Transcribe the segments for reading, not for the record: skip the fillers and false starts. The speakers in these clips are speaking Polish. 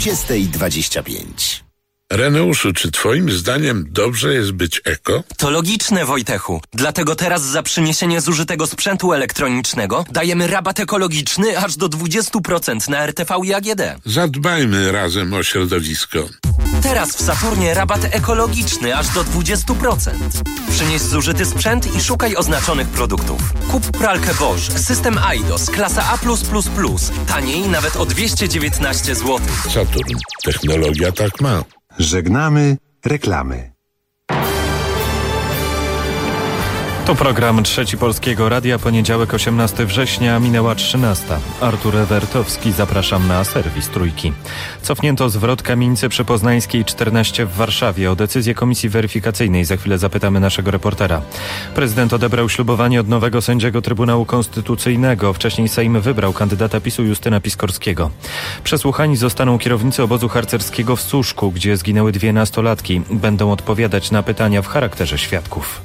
20:25. Reneuszu, czy twoim zdaniem dobrze jest być eko? To logiczne, Wojtechu. Dlatego teraz za przyniesienie zużytego sprzętu elektronicznego dajemy rabat ekologiczny aż do 20% na RTV i AGD. Zadbajmy razem o środowisko. Teraz w Saturnie rabat ekologiczny aż do 20%. Przynieś zużyty sprzęt i szukaj oznaczonych produktów. Kup pralkę Bosch, system Eidos, klasa A+++. Taniej nawet o 219 zł. Saturn. Technologia tak ma. Żegnamy reklamy. To program Trzeci Polskiego Radia, poniedziałek 18 września, minęła 13. Artur Ewertowski, zapraszam na serwis Trójki. Cofnięto zwrot kamienicy przy Poznańskiej 14 w Warszawie. O decyzję Komisji Weryfikacyjnej za chwilę zapytamy naszego reportera. Prezydent odebrał ślubowanie od nowego sędziego Trybunału Konstytucyjnego. Wcześniej Sejm wybrał kandydata PiS-u Justyna Piskorskiego. Przesłuchani zostaną kierownicy obozu harcerskiego w Suszku, gdzie zginęły 2 nastolatki. Będą odpowiadać na pytania w charakterze świadków.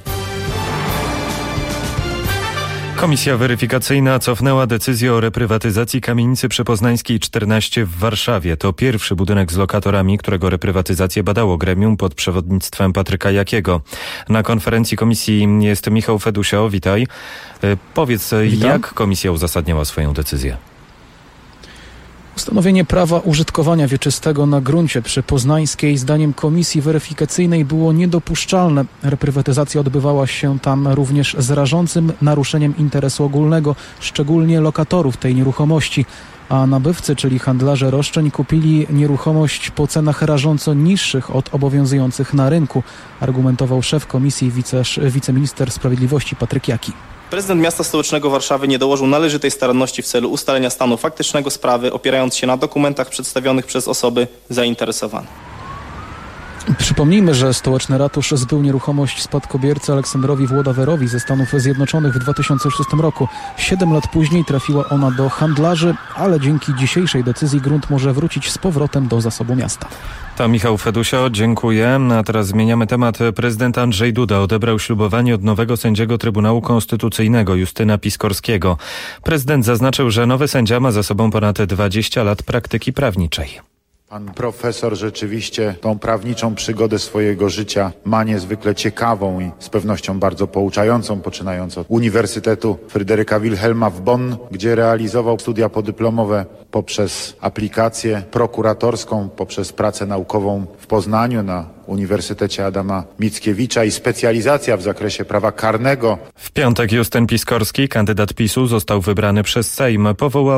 Komisja weryfikacyjna cofnęła decyzję o reprywatyzacji kamienicy przy Poznańskiej 14 w Warszawie. To pierwszy budynek z lokatorami, którego reprywatyzację badało gremium pod przewodnictwem Patryka Jakiego. Na konferencji komisji jest Michał Fedusio. Witaj. Powiedz, Witam. Jak komisja uzasadniała swoją decyzję? Ustanowienie prawa użytkowania wieczystego na gruncie przy Poznańskiej zdaniem Komisji Weryfikacyjnej było niedopuszczalne. Reprywatyzacja odbywała się tam również z rażącym naruszeniem interesu ogólnego, szczególnie lokatorów tej nieruchomości. A nabywcy, czyli handlarze roszczeń, kupili nieruchomość po cenach rażąco niższych od obowiązujących na rynku, argumentował szef komisji wiceminister sprawiedliwości Patryk Jaki. Prezydent miasta stołecznego Warszawy nie dołożył należytej staranności w celu ustalenia stanu faktycznego sprawy, opierając się na dokumentach przedstawionych przez osoby zainteresowane. Przypomnijmy, że stołeczny ratusz zbył nieruchomość spadkobiercy Aleksandrowi Włodawerowi ze Stanów Zjednoczonych w 2006 roku. 7 lat później trafiła ona do handlarzy, ale dzięki dzisiejszej decyzji grunt może wrócić z powrotem do zasobu miasta. To Michał Fedusio, dziękuję. A teraz zmieniamy temat. Prezydent Andrzej Duda odebrał ślubowanie od nowego sędziego Trybunału Konstytucyjnego Justyna Piskorskiego. Prezydent zaznaczył, że nowy sędzia ma za sobą ponad 20 lat praktyki prawniczej. Pan profesor rzeczywiście tą prawniczą przygodę swojego życia ma niezwykle ciekawą i z pewnością bardzo pouczającą, poczynając od Uniwersytetu Fryderyka Wilhelma w Bonn, gdzie realizował studia podyplomowe poprzez aplikację prokuratorską, poprzez pracę naukową w Poznaniu na Uniwersytecie Adama Mickiewicza i specjalizacja w zakresie prawa karnego. W piątek Justyn Piskorski, kandydat PiS-u, został wybrany przez Sejm.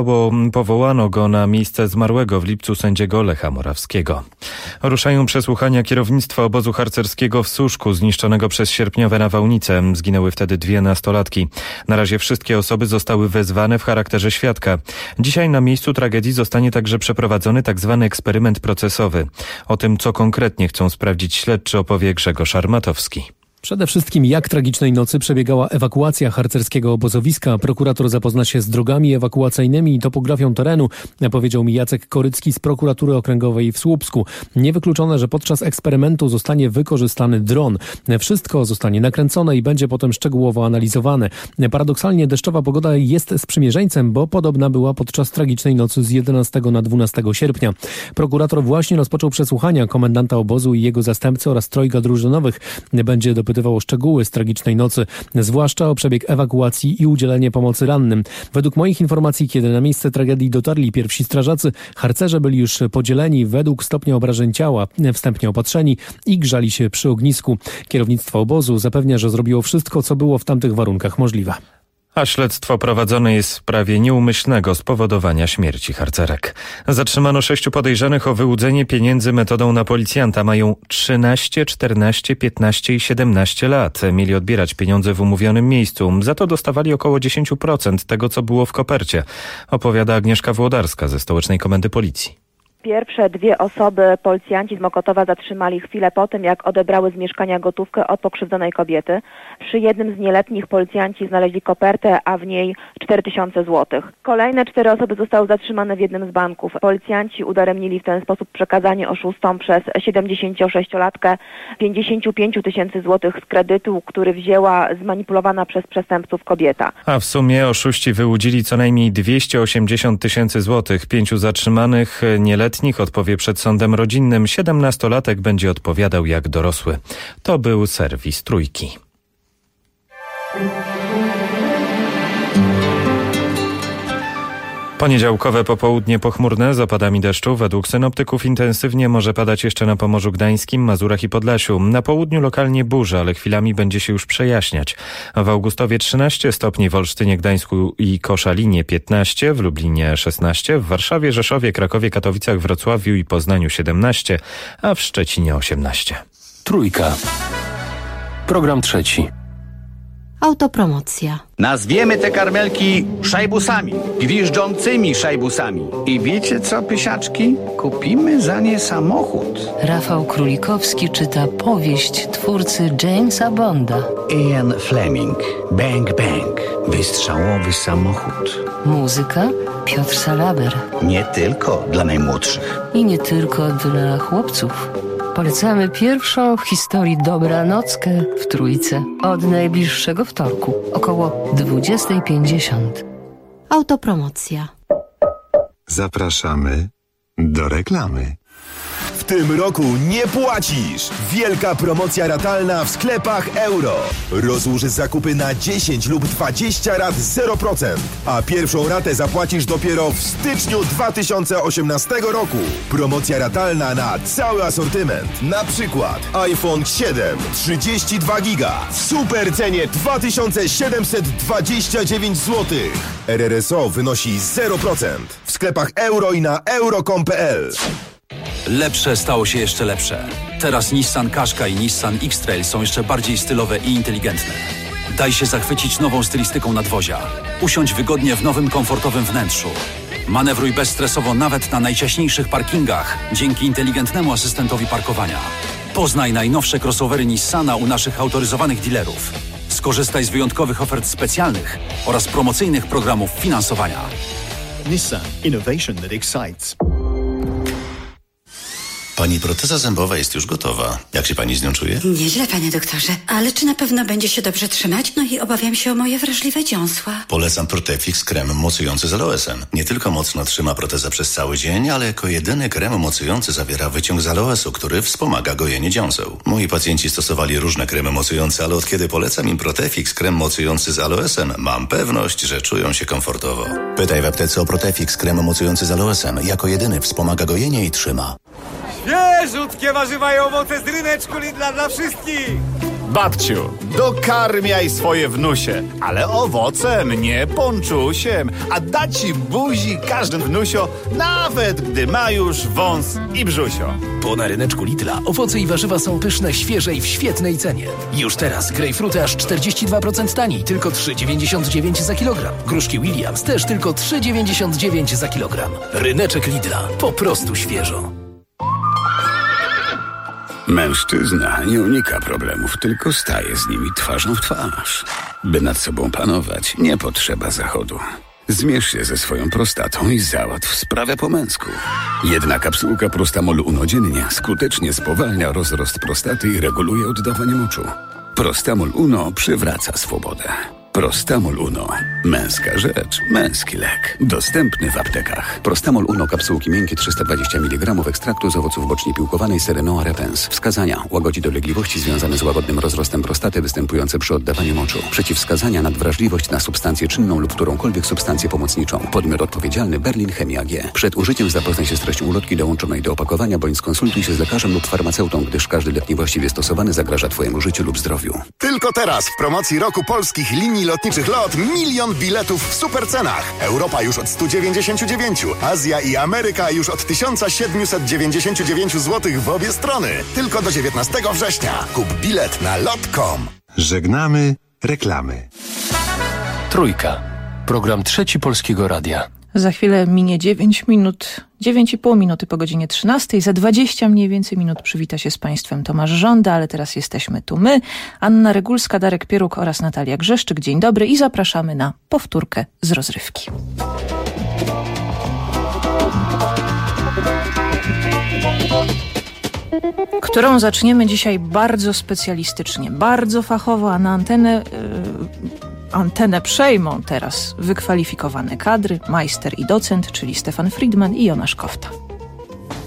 Powołano go na miejsce zmarłego w lipcu sędziego Lecha Morawskiego. Ruszają przesłuchania kierownictwa obozu harcerskiego w Suszku, zniszczonego przez sierpniowe nawałnice. Zginęły wtedy 2 nastolatki. Na razie wszystkie osoby zostały wezwane w charakterze świadka. Dzisiaj na miejscu tragedii zostanie także przeprowadzony tzw. eksperyment procesowy. O tym, co konkretnie chcą sprawdzić śledczy, opowie Grzegorz Armatowski. Przede wszystkim jak tragicznej nocy przebiegała ewakuacja harcerskiego obozowiska. Prokurator zapozna się z drogami ewakuacyjnymi i topografią terenu, powiedział mi Jacek Korycki z prokuratury okręgowej w Słupsku. Niewykluczone, że podczas eksperymentu zostanie wykorzystany dron. Wszystko zostanie nakręcone i będzie potem szczegółowo analizowane. Paradoksalnie deszczowa pogoda jest sprzymierzeńcem, bo podobna była podczas tragicznej nocy z 11 na 12 sierpnia. Prokurator właśnie rozpoczął przesłuchania komendanta obozu i jego zastępcy oraz 3 drużynowych. Będzie dopytywał o szczegóły z tragicznej nocy, zwłaszcza o przebieg ewakuacji i udzielenie pomocy rannym. Według moich informacji, kiedy na miejsce tragedii dotarli pierwsi strażacy, harcerze byli już podzieleni według stopnia obrażeń ciała, wstępnie opatrzeni i grzali się przy ognisku. Kierownictwo obozu zapewnia, że zrobiło wszystko, co było w tamtych warunkach możliwe. A śledztwo prowadzone jest w sprawie nieumyślnego spowodowania śmierci harcerek. Zatrzymano 6 podejrzanych o wyłudzenie pieniędzy metodą na policjanta. Mają 13, 14, 15 i 17 lat. Mieli odbierać pieniądze w umówionym miejscu. Za to dostawali około 10% tego, co było w kopercie. Opowiada Agnieszka Włodarska ze Stołecznej Komendy Policji. Pierwsze 2 osoby policjanci z Mokotowa zatrzymali chwilę po tym, jak odebrały z mieszkania gotówkę od pokrzywdzonej kobiety. Przy jednym z nieletnich policjanci znaleźli kopertę, a w niej 4000 zł. Kolejne 4 osoby zostały zatrzymane w jednym z banków. Policjanci udaremnili w ten sposób przekazanie oszustom przez 76-latkę 55 000 złotych z kredytu, który wzięła zmanipulowana przez przestępców kobieta. A w sumie oszuści wyłudzili co najmniej 280 000 złotych. 5 zatrzymanych nieletnich małoletnich odpowie przed sądem rodzinnym. 17-latek będzie odpowiadał jak dorosły. To był serwis Trójki. Poniedziałkowe popołudnie pochmurne z opadami deszczu. Według synoptyków intensywnie może padać jeszcze na Pomorzu Gdańskim, Mazurach i Podlasiu. Na południu lokalnie burza, ale chwilami będzie się już przejaśniać. W Augustowie 13 stopni, w Olsztynie, Gdańsku i Koszalinie 15, w Lublinie 16, w Warszawie, Rzeszowie, Krakowie, Katowicach, Wrocławiu i Poznaniu 17, a w Szczecinie 18. Trójka. Program trzeci. Autopromocja. Nazwiemy te karmelki szajbusami, gwiżdżącymi szajbusami. I wiecie co, pysiaczki? Kupimy za nie samochód. Rafał Królikowski czyta powieść twórcy Jamesa Bonda. Ian Fleming. Bang Bang. Wystrzałowy samochód. Muzyka Piotr Salaber. Nie tylko dla najmłodszych. I nie tylko dla chłopców. Polecamy pierwszą w historii dobranockę w Trójce od najbliższego wtorku, około 20:50. Autopromocja. Zapraszamy do reklamy. W tym roku nie płacisz! Wielka promocja ratalna w sklepach Euro. Rozłóż zakupy na 10 lub 20 rat 0%, a pierwszą ratę zapłacisz dopiero w styczniu 2018 roku. Promocja ratalna na cały asortyment. Na przykład iPhone 7 32 giga w super cenie 2729 zł. RRSO wynosi 0%. W sklepach Euro i na euro.com.pl. Lepsze stało się jeszcze lepsze. Teraz Nissan Qashqa i Nissan X-Trail są jeszcze bardziej stylowe i inteligentne. Daj się zachwycić nową stylistyką nadwozia. Usiądź wygodnie w nowym, komfortowym wnętrzu. Manewruj bezstresowo nawet na najciaśniejszych parkingach dzięki inteligentnemu asystentowi parkowania. Poznaj najnowsze crossovery Nissana u naszych autoryzowanych dealerów. Skorzystaj z wyjątkowych ofert specjalnych oraz promocyjnych programów finansowania. Nissan. Innovation that excites. Pani proteza zębowa jest już gotowa. Jak się pani z nią czuje? Nieźle, panie doktorze. Ale czy na pewno będzie się dobrze trzymać? No i obawiam się o moje wrażliwe dziąsła. Polecam Protefix krem mocujący z aloesem. Nie tylko mocno trzyma protezę przez cały dzień, ale jako jedyny krem mocujący zawiera wyciąg z aloesu, który wspomaga gojenie dziąseł. Moi pacjenci stosowali różne kremy mocujące, ale od kiedy polecam im Protefix krem mocujący z aloesem, mam pewność, że czują się komfortowo. Pytaj w aptece o Protefix krem mocujący z aloesem. Jako jedyny wspomaga gojenie i trzyma. Świeżutkie warzywa i owoce z ryneczku Lidla dla wszystkich! Babciu, dokarmiaj swoje wnusie, ale owocem, nie ponczusiem, a da ci buzi każdy wnusio, nawet gdy ma już wąs i brzusio. Bo na ryneczku Lidla owoce i warzywa są pyszne, świeże i w świetnej cenie. Już teraz grejpfruty aż 42% taniej, tylko 3,99 za kilogram. Gruszki Williams też tylko 3,99 za kilogram. Ryneczek Lidla, po prostu świeżo. Mężczyzna nie unika problemów, tylko staje z nimi twarzą w twarz. By nad sobą panować, nie potrzeba zachodu. Zmierz się ze swoją prostatą i załatw sprawę po męsku. Jedna kapsułka Prostamol Uno dziennie skutecznie spowalnia rozrost prostaty i reguluje oddawanie moczu. Prostamol Uno przywraca swobodę. Prostamol Uno. Męska rzecz, męski lek. Dostępny w aptekach. Prostamol Uno, kapsułki miękkie 320 mg ekstraktu z owoców bocznie piłkowanej Serenoa repens. Wskazania: łagodzi dolegliwości związane z łagodnym rozrostem prostaty występujące przy oddawaniu moczu. Przeciwwskazania: nadwrażliwość na substancję czynną lub którąkolwiek substancję pomocniczą. Podmiot odpowiedzialny: Berlin Chemia AG. Przed użyciem zapoznaj się z treścią ulotki dołączonej do opakowania bądź skonsultuj się z lekarzem lub farmaceutą, gdyż każdy lek niewłaściwie stosowany zagraża Twojemu życiu lub zdrowiu. Tylko teraz w promocji roku polskich linii lotniczych LOT 1 000 000 biletów w supercenach. Europa już od 199, Azja i Ameryka już od 1799 zł w obie strony. Tylko do 19 września. Kup bilet na lot.com. Żegnamy reklamy. Trójka. Program trzeci Polskiego Radia. Za chwilę minie 9 minut, 9,5 minuty po godzinie 13. Za 20 mniej więcej minut przywita się z Państwem Tomasz Żąda, ale teraz jesteśmy tu my, Anna Regulska, Darek Pieruk oraz Natalia Grzeszczyk. Dzień dobry i zapraszamy na powtórkę z rozrywki. Którą zaczniemy dzisiaj bardzo specjalistycznie, bardzo fachowo, a na antenę przejmą teraz wykwalifikowane kadry, majster i docent, czyli Stefan Friedman i Jonasz Kofta.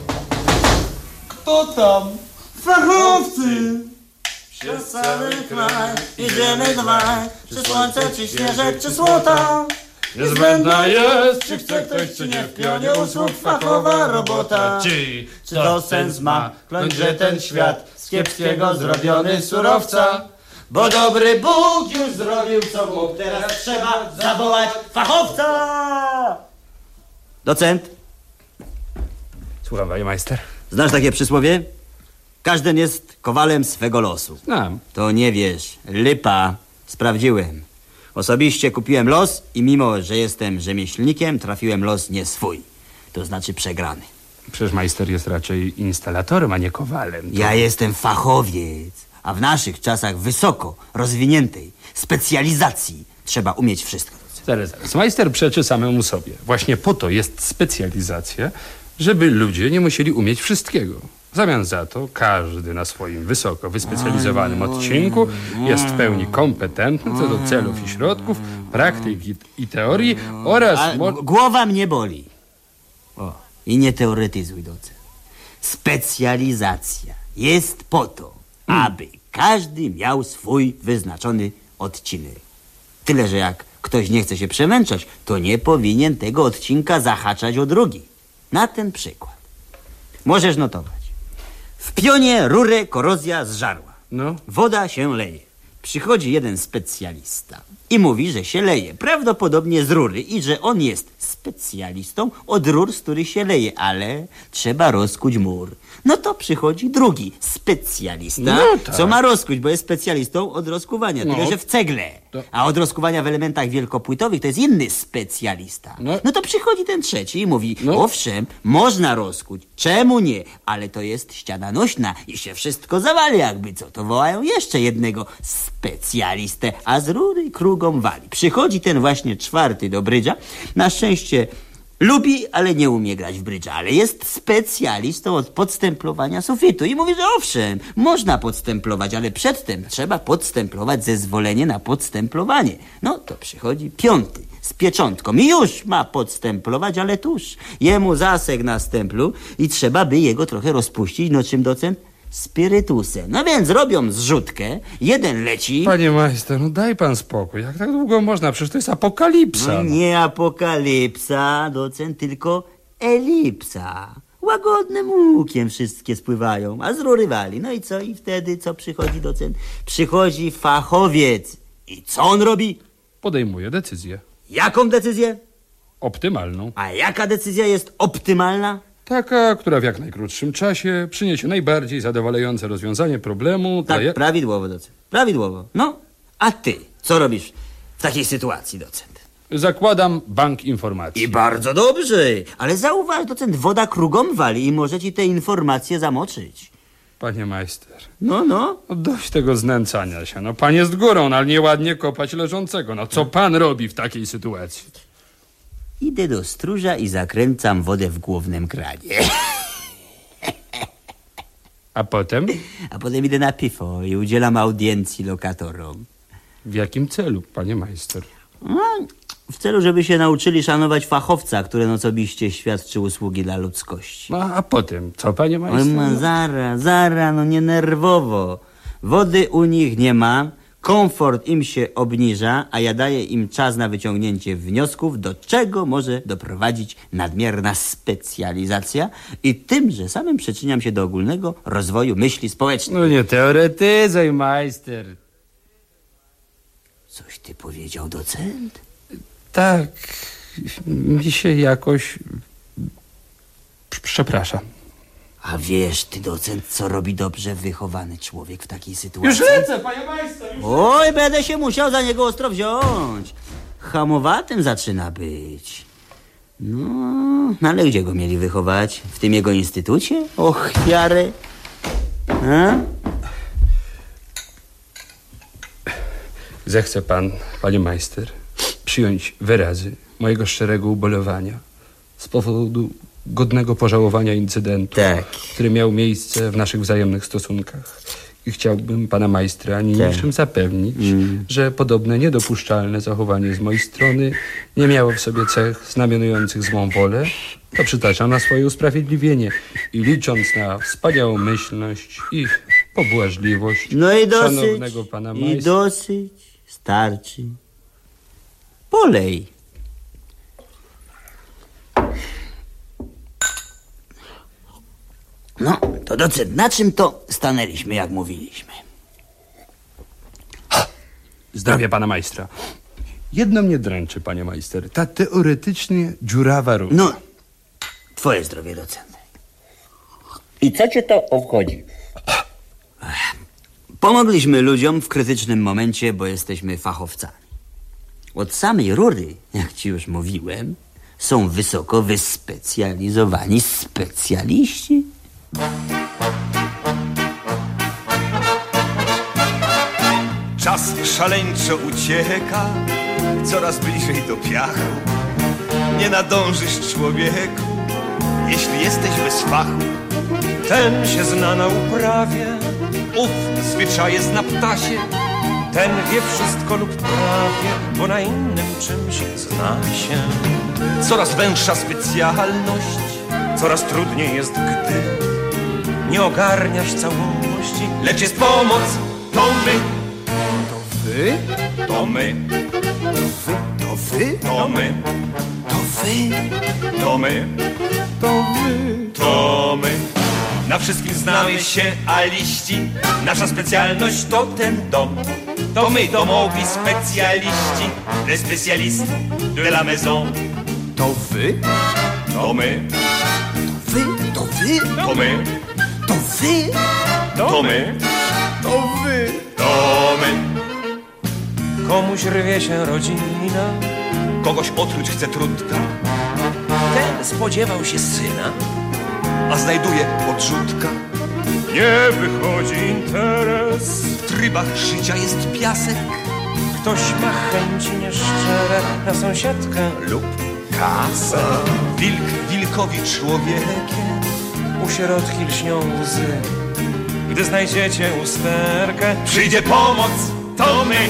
O tam, fachowcy! Przez cały kraj idziemy dwaj, czy słońce, czy śnieżek, czy słota. Niezbędna jest, czy chce ktoś, czy nie, w pionie usług fachowa robota. Czy to sens ma, kląć, że ten świat z kiepskiego zrobiony surowca? Bo dobry Bóg już zrobił co mógł, teraz trzeba zawołać fachowca! Docent, Słucham, panie majster. znasz takie przysłowie? Każdy jest kowalem swego losu. Znam. To nie wiesz, lipa. Sprawdziłem. Osobiście kupiłem los i mimo, że jestem rzemieślnikiem, trafiłem los nie swój. To znaczy przegrany. Przecież majster jest raczej instalatorem, a nie kowalem. Ja jestem fachowiec, a w naszych czasach wysoko rozwiniętej specjalizacji trzeba umieć wszystko. Zaraz. Majster przeczy samemu sobie. Właśnie po to jest specjalizacja, żeby ludzie nie musieli umieć wszystkiego. W zamian za to każdy na swoim wysoko wyspecjalizowanym odcinku jest w pełni kompetentny co do celów i środków, praktyki i teorii oraz... Głowa mnie boli. O, i nie teoretyzuj, docent. Specjalizacja jest po to, aby każdy miał swój wyznaczony odcinek. Tyle, że jak ktoś nie chce się przemęczać, to nie powinien tego odcinka zahaczać o drugi. Na ten przykład możesz notować. W pionie rurę korozja zżarła. No. Woda się leje. Przychodzi jeden specjalista i mówi, że się leje. Prawdopodobnie z rury i że on jest specjalistą od rur, z których się leje, ale trzeba rozkuć mur. No to przychodzi drugi specjalista, co ma rozkuć, bo jest specjalistą od rozkuwania, tylko że w cegle. A od rozkuwania w elementach wielkopłytowych to jest inny specjalista. No to przychodzi ten trzeci i mówi, owszem, można rozkuć, czemu nie? Ale to jest ściana nośna i się wszystko zawali jakby co. To wołają jeszcze jednego specjalistę, a z rury krugą wali. Przychodzi ten właśnie czwarty do brydża. Na szczęście lubi, ale nie umie grać w brydża, ale jest specjalistą od podstemplowania sufitu i mówi, że owszem, można podstemplować, ale przedtem trzeba podstemplować zezwolenie na podstemplowanie. No to przychodzi piąty z pieczątką i już ma podstemplować, ale tuż jemu zasek na stemplu i trzeba by jego trochę rozpuścić, no czym docent? Spirytusem. No więc robią zrzutkę, jeden leci... Panie majster, no daj pan spokój. Jak tak długo można? Przecież to jest apokalipsa. No nie apokalipsa, docent, tylko elipsa. Łagodnym łukiem wszystkie spływają, a z rury wali. No i co? I wtedy co przychodzi docent? Przychodzi fachowiec. I co on robi? Podejmuje decyzję. Jaką decyzję? Optymalną. A jaka decyzja jest optymalna? Taka, która w jak najkrótszym czasie przyniesie najbardziej zadowalające rozwiązanie problemu. Tak, prawidłowo, docent. Prawidłowo. No, a ty co robisz w takiej sytuacji, docent? Zakładam bank informacji. I bardzo dobrze, ale zauważ, docent, woda krugą wali i może ci te informacje zamoczyć. Panie majster. No. Dość tego znęcania się. No pan jest górą, ale nieładnie kopać leżącego. No co pan robi w takiej sytuacji? Idę do stróża i zakręcam wodę w głównym kranie. A potem? A potem idę na piwo i udzielam audiencji lokatorom. W jakim celu, panie majster? No, w celu, żeby się nauczyli szanować fachowca, który osobiście świadczy usługi dla ludzkości. A potem, co, panie majster? Zara, no nie nerwowo. Wody u nich nie ma, komfort im się obniża, a ja daję im czas na wyciągnięcie wniosków, do czego może doprowadzić nadmierna specjalizacja i tymże samym przyczyniam się do ogólnego rozwoju myśli społecznej. No nie teoretyzuj, majster. Coś ty powiedział, docent? Tak, mi się jakoś... Przepraszam. A wiesz ty, docent, co robi dobrze wychowany człowiek w takiej sytuacji? Już lecę, panie majster! Oj, będę się musiał za niego ostro wziąć. Hamowatym zaczyna być. No, ale gdzie go mieli wychować? W tym jego instytucie? Och, Jarę. Zechce pan, panie majster, przyjąć wyrazy mojego szczerego ubolewania z powodu godnego pożałowania incydentu, który miał miejsce w naszych wzajemnych stosunkach. I chciałbym pana majstra niniejszym zapewnić, że podobne niedopuszczalne zachowanie z mojej strony nie miało w sobie cech znamionujących złą wolę. To przytaczam na swoje usprawiedliwienie i licząc na wspaniałomyślność i pobłażliwość no i dosyć, szanownego pana majstra. I dosyć, starczy. Polej. No, to docent, na czym to stanęliśmy, jak mówiliśmy? Zdrowie pana majstra. Jedno mnie dręczy, panie majster. Ta teoretycznie dziurawa rura. No, twoje zdrowie, docent. I co cię to obchodzi? Pomogliśmy ludziom w krytycznym momencie, bo jesteśmy fachowcami. Od samej rury, jak ci już mówiłem, są wysoko wyspecjalizowani specjaliści. Czas szaleńczo ucieka, coraz bliżej do piachu. Nie nadążysz, człowieku, jeśli jesteś bez fachu. Ten się zna na uprawie, Ów zwyczaje zna ptasie, ten wie wszystko lub prawie, bo na innym czymś zna się. coraz węższa specjalność, Coraz trudniej jest, gdy nie ogarniasz całości, lecz jest pomoc, to my. To wy? To my. To wy? To my. To wy? To my. To wy? To my. Na wszystkim znamy się, aliści. Nasza specjalność to ten dom. To my, domowi specjaliści. Les spécialistes de la maison. To wy? To my. To wy? To wy? To my. To wy? To my. To wy? To my. Komuś rwie się rodzina, kogoś otruć chce trudka, ten spodziewał się syna, a znajduje odrzutka. nie wychodzi interes. W trybach życia jest piasek. Ktoś ma chęci nieszczere na sąsiadkę lub kasę. Wilk wilkowi człowiekiem, u sierotki lśnią łzy. Gdy znajdziecie usterkę, przyjdzie pomoc, to my.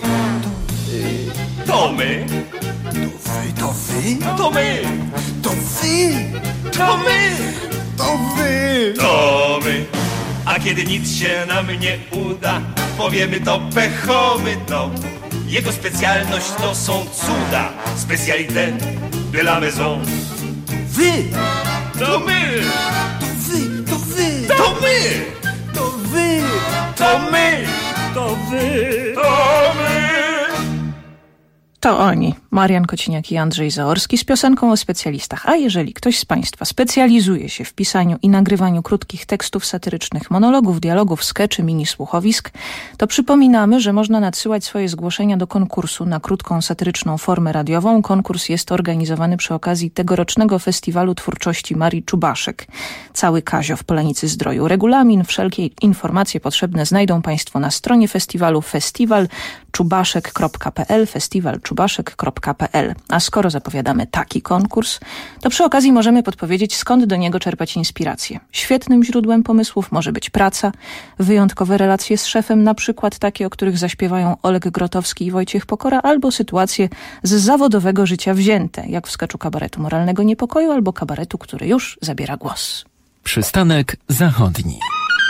To my. To wy? To my. To wy? To my. To wy? To my. A kiedy nic się nam nie uda, powiemy to pechowy dom. Jego specjalność to są cuda. Spécialité de la maison. Wy? To my. To wy? To wy? To my. To wy? To my. To wy? To my. To oni, Marian Kociniak i Andrzej Zaorski z piosenką o specjalistach. A jeżeli ktoś z Państwa specjalizuje się w pisaniu i nagrywaniu krótkich tekstów satyrycznych, monologów, dialogów, skeczy, mini słuchowisk, to przypominamy, że można nadsyłać swoje zgłoszenia do konkursu na krótką satyryczną formę radiową. Konkurs jest organizowany przy okazji tegorocznego Festiwalu Twórczości Marii Czubaszek. Cały Kazio w Polanicy Zdroju. Regulamin, wszelkie informacje potrzebne znajdą Państwo na stronie festiwalu festiwalczubaszek.pl festiwalczubaszek.pl. A skoro zapowiadamy taki konkurs, to przy okazji możemy podpowiedzieć, skąd do niego czerpać inspirację. Świetnym źródłem pomysłów może być praca, wyjątkowe relacje z szefem, na przykład takie, o których zaśpiewają Oleg Grotowski i Wojciech Pokora, albo sytuacje z zawodowego życia wzięte, jak w skeczu kabaretu Moralnego Niepokoju albo kabaretu, który już zabiera głos. Przystanek zachodni.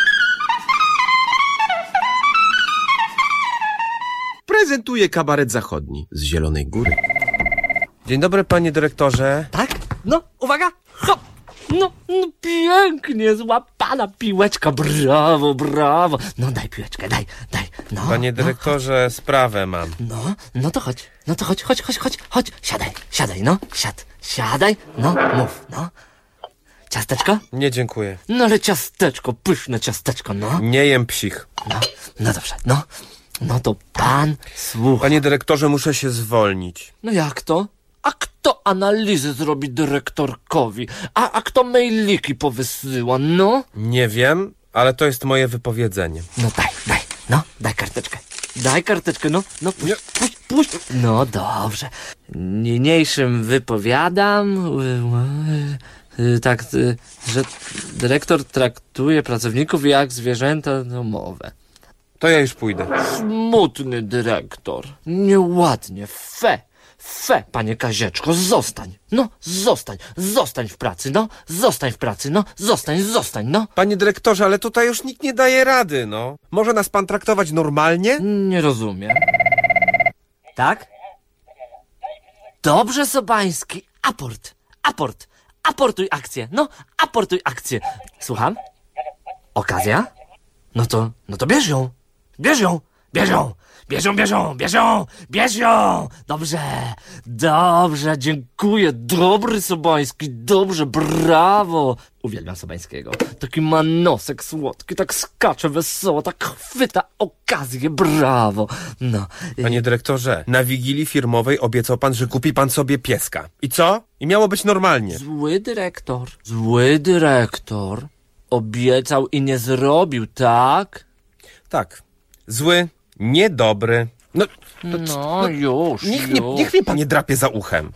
Prezentuje kabaret zachodni z Zielonej Góry. Dzień dobry, panie dyrektorze. Tak? No, uwaga! Hop! No, pięknie złapana piłeczka, brawo, brawo. No, daj piłeczkę, daj. No, Panie dyrektorze, sprawę mam. No to chodź, chodź. Siadaj, no, siadaj, no, mów, no. Ciasteczko? Nie, dziękuję. No, ale ciasteczko, pyszne ciasteczko, no. Nie jem psich. No dobrze, no to pan słucha. Panie dyrektorze, muszę się zwolnić. No jak to? A kto analizy zrobi dyrektorkowi? A kto mailiki powysyła, no? Nie wiem, ale to jest moje wypowiedzenie. No daj karteczkę. No puść. No dobrze. Niniejszym wypowiadam, że dyrektor traktuje pracowników jak zwierzęta domowe. To ja już pójdę. Smutny dyrektor. Nieładnie. Fe, panie Kazieczko, zostań. No, zostań w pracy, no. Zostań, no. Panie dyrektorze, ale tutaj już nikt nie daje rady, no. Może nas pan traktować normalnie? Nie rozumiem. Tak? Dobrze, Sobański. Aportuj akcję. No, aportuj akcję. Słucham? Okazja? No to bierz ją. Bierz ją! Dobrze, dziękuję. Dobry Sobański, dobrze, brawo. Uwielbiam Sobańskiego. Taki ma nosek słodki, tak skacze wesoło, tak chwyta okazję, brawo. No. Panie dyrektorze, na wigilii firmowej obiecał pan, że kupi pan sobie pieska. I co? I miało być normalnie. Zły dyrektor. Obiecał i nie zrobił, tak? Tak. Zły, niedobry. Już. Niech mnie pan nie drapie za uchem.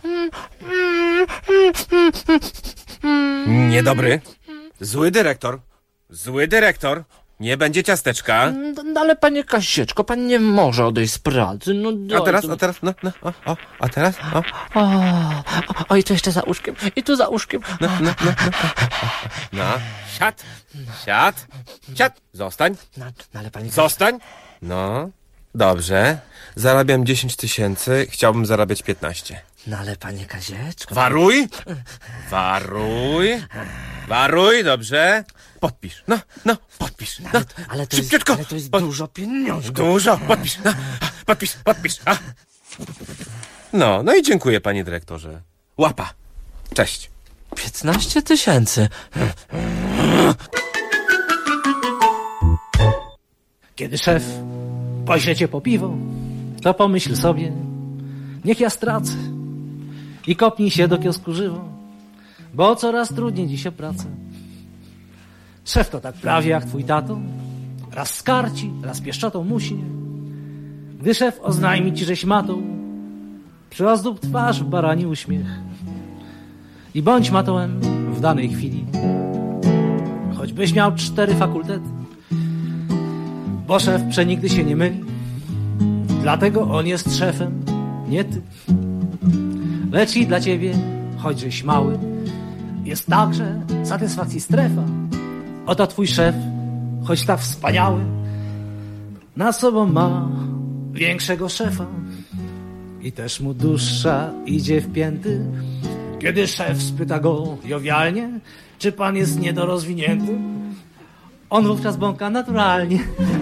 Niedobry. Zły dyrektor. Nie będzie ciasteczka. Ale panie Kasieczko, pan nie może odejść z pracy. A teraz? A teraz? O, i tu jeszcze za łóżkiem. I tu za łóżkiem. No, siad. Zostań. Ale panie Zostań. No, dobrze. Zarabiam 10 000, chciałbym zarabiać 15. No ale panie Kazieczko... Waruj, dobrze. Podpisz, podpisz. Ale to szybciutko. To jest dużo pieniążków. Dużo, podpisz. No i dziękuję, panie dyrektorze. Łapa. Cześć. 15 000. Kiedy szef pośle cię po piwo, to pomyśl sobie, niech ja stracę i kopnij się do kiosku żywo, bo coraz trudniej dziś o pracę. Szef to tak prawie jak twój tato, raz skarci, raz pieszczotą musi. Gdy szef oznajmi ci, żeś matą, przyozdób twarz w barani uśmiech. I bądź matołem w danej chwili, choćbyś miał 4 fakultety, bo szef przenigdy się nie myli, dlatego on jest szefem, nie ty. Lecz i dla ciebie, choćżeś mały, jest także satysfakcji strefa. Oto twój szef, choć tak wspaniały, nad sobą ma większego szefa. I też mu dusza idzie w pięty, kiedy szef spyta go jowialnie, czy pan jest niedorozwinięty. On wówczas bąka naturalnie.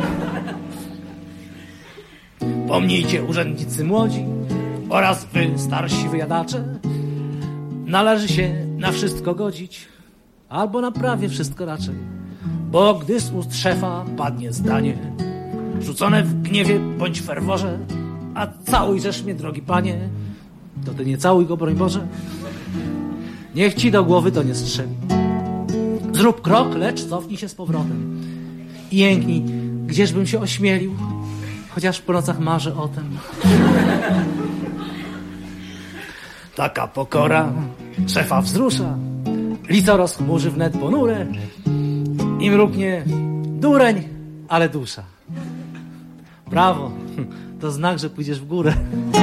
Pomnijcie, urzędnicy młodzi oraz wy, starsi wyjadacze, należy się na wszystko godzić, albo na prawie wszystko raczej, bo gdy z ust szefa padnie zdanie rzucone w gniewie bądź ferworze, a całujżesz mnie, drogi panie, to ty nie całuj go, broń Boże. Niech ci do głowy to nie strzeli. Zrób krok, lecz cofnij się z powrotem i jęknij, gdzieżbym się ośmielił, chociaż po nocach marzę o tym. Taka pokora szefa wzrusza, lico rozchmurzy wnet ponure i mruknie: dureń, ale dusza. Brawo, to znak, że pójdziesz w górę.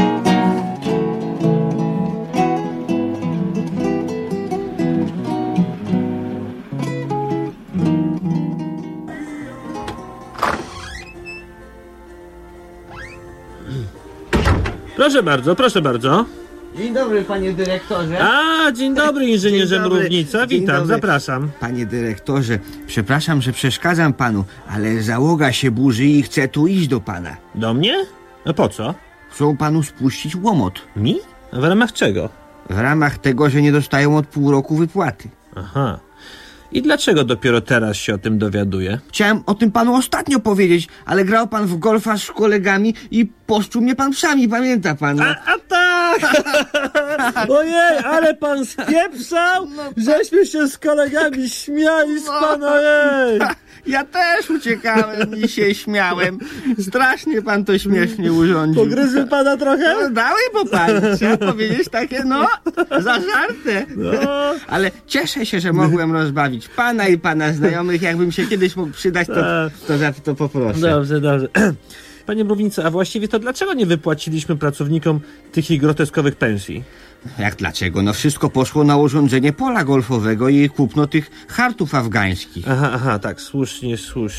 Proszę bardzo. Dzień dobry, panie dyrektorze. Dzień dobry, inżynierze Mrównica. Witam, zapraszam. Panie dyrektorze, przepraszam, że przeszkadzam panu, ale załoga się burzy i chce tu iść do pana. Do mnie? No po co? Chcą panu spuścić łomot. Mi? W ramach czego? W ramach tego, że nie dostają od pół roku wypłaty. Aha. I dlaczego dopiero teraz się o tym dowiaduję? Chciałem o tym panu ostatnio powiedzieć, ale grał pan w golfa z kolegami i poszczuł mnie pan psami, pamięta pan? A tak! Ojej, ale pan spieprzał, żeśmy się z kolegami śmiali z pana, ojej! Ja też uciekałem i się śmiałem. Strasznie pan to śmiesznie urządził. Pogryzły pana trochę? No, dały po pan. Trzeba powiedzieć takie, za żartę. Ale cieszę się, że mogłem rozbawić pana i pana znajomych. Jakbym się kiedyś mógł przydać, to poproszę. Dobrze. Panie Mrównicy, a właściwie to dlaczego nie wypłaciliśmy pracownikom tych ich groteskowych pensji? Jak dlaczego? No wszystko poszło na urządzenie pola golfowego i kupno tych hartów afgańskich. Aha, tak, słusznie.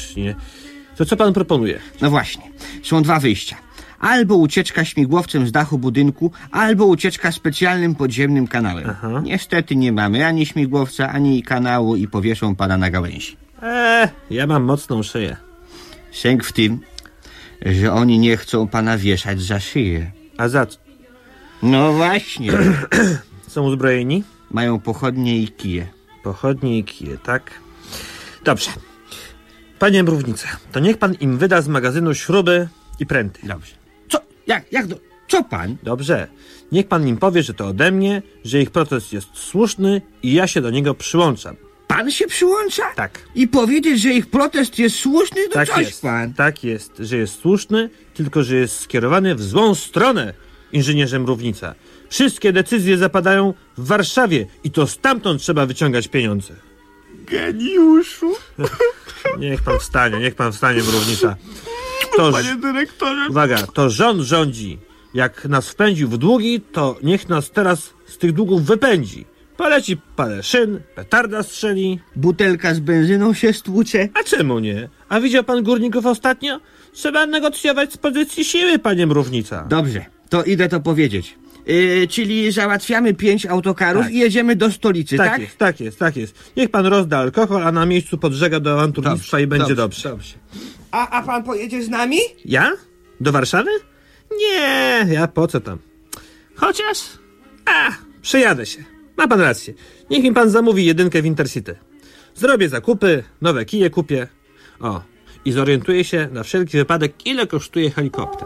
To co pan proponuje? No właśnie, są dwa wyjścia. Albo ucieczka śmigłowcem z dachu budynku, albo ucieczka specjalnym podziemnym kanałem. Niestety nie mamy ani śmigłowca, ani kanału i powieszą pana na gałęzi. Ja mam mocną szyję. Sęk w tym, że oni nie chcą pana wieszać za szyję. A za co? No właśnie. Są uzbrojeni? Mają pochodnie i kije. Pochodnie i kije, tak? Dobrze. Panie Mrównicy, to niech pan im wyda z magazynu śruby i pręty. Dobrze. Co? Co pan? Dobrze. Niech pan im powie, że to ode mnie, że ich protest jest słuszny i ja się do niego przyłączam. Pan się przyłącza? Tak. I powiedzieć, że ich protest jest słuszny? To tak coś jest, pan. Tak jest, że jest słuszny, tylko że jest skierowany w złą stronę, inżynierze Mrównica. Wszystkie decyzje zapadają w Warszawie i to stamtąd trzeba wyciągać pieniądze. Geniuszu. Niech pan wstanie, Mrównica. Panie dyrektorze. Uwaga, to rząd rządzi. Jak nas wpędził w długi, to niech nas teraz z tych długów wypędzi. Poleci parę szyn, petarda strzeli. Butelka z benzyną się stłucze. A czemu nie? A widział pan górników ostatnio? Trzeba negocjować z pozycji siły, panie Mrównica. Dobrze, to idę to powiedzieć. Czyli załatwiamy 5 autokarów i jedziemy do stolicy, tak? Tak jest. Niech pan rozda alkohol, a na miejscu podżega do awanturnictwa i będzie dobrze. A pan pojedzie z nami? Ja? Do Warszawy? Nie, ja po co tam? Chociaż... przejadę się. Ma pan rację. Niech mi pan zamówi 1 w Intercity. Zrobię zakupy, nowe kije kupię. I zorientuję się na wszelki wypadek, ile kosztuje helikopter.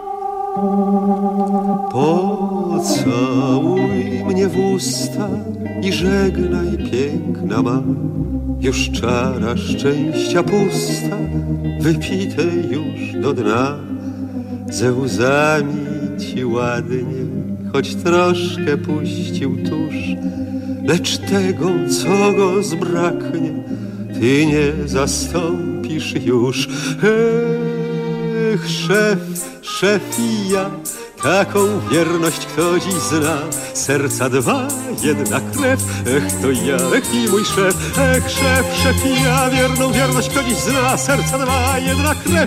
Pocałuj mnie w usta i żegnaj, piękna ma. Już czara szczęścia pusta, wypite już do dna. Ze łzami ci ładnie, choć troszkę puścił tusz, lecz tego, co go zbraknie, ty nie zastąpisz już. Szef i ja, taką wierność kto dziś zna. Serca 2, jedna krew, to ja, i mój szef. Szef i ja, wierność kto dziś zna. Serca 2, jedna krew.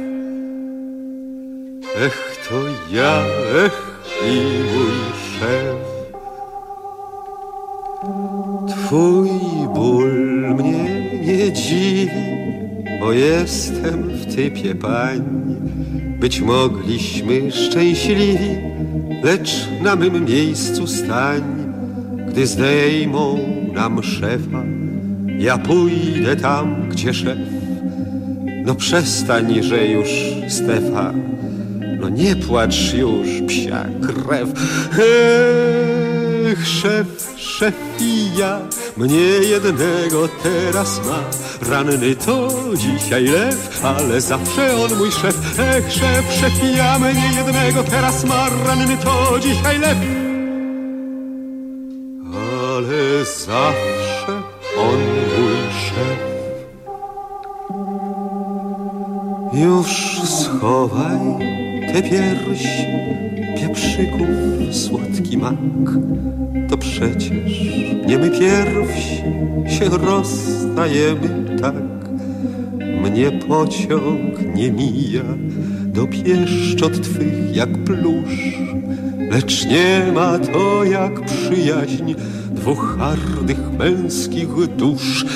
To ja, i mój szef. Twój ból mnie nie dziwi, bo jestem w typie pań. Być mogliśmy szczęśliwi, lecz na mym miejscu stań. Gdy zdejmą nam szefa, ja pójdę tam, gdzie szef. No przestań, że już Stefa, no nie płacz już, psia krew. Szef i ja, mnie jednego teraz ma. Ranny to dzisiaj lew, ale zawsze on mój szef. Szef i ja, mnie jednego teraz ma. Ranny to dzisiaj lew, ale zawsze on mój szef. Już schowaj te piersi, pieprzyków słodki mak. To przecież nie my pierwsi się rozstajemy tak. Mnie pociąg nie mija do pieszczot twych jak plusz, lecz nie ma to jak przyjaźń 2 hardych męskich dusz.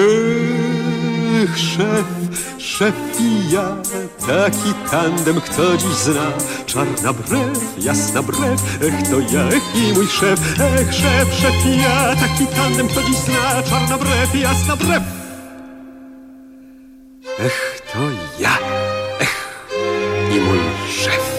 Szef i ja, taki tandem kto dziś zna. Czarna brew, jasna brew, to ja, i mój szef. Szef i ja, taki tandem kto dziś zna. Czarna brew, jasna brew. To ja, i mój szef.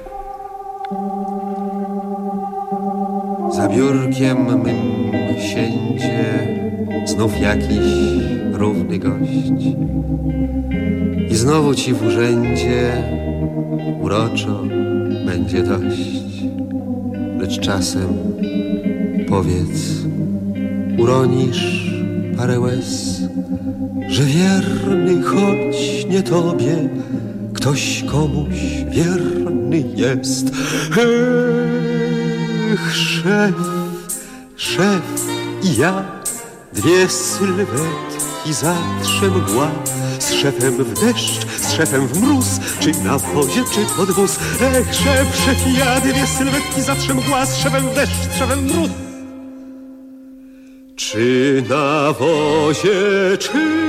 Za biurkiem mym siędzie znów jakiś równy gość. I znowu ci w urzędzie uroczo będzie dość. Lecz czasem powiedz, uronisz parę łez, że wierny, choć nie tobie, ktoś komuś wierny jest. Szef i ja, dwie sylwetki zawsze mgła. Z szefem w deszcz, z szefem w mróz, czy na wozie, czy pod wóz. Szef i ja, dwie sylwetki zawsze mgła. Z szefem w deszcz, z szefem w mróz, czy na wozie, czy...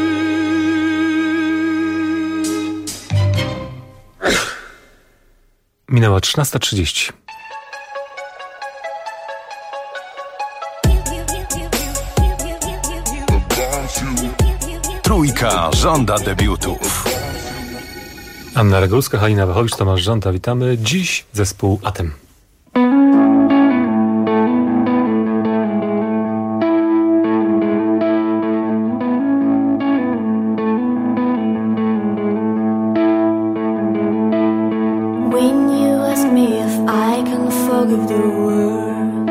Minęła 13:30. Trójka żąda debiutów. Anna Regulska, Halina Wachowicz, Tomasz Żąda. Witamy. Dziś zespół Atem. When you ask me if I can forgive the worst,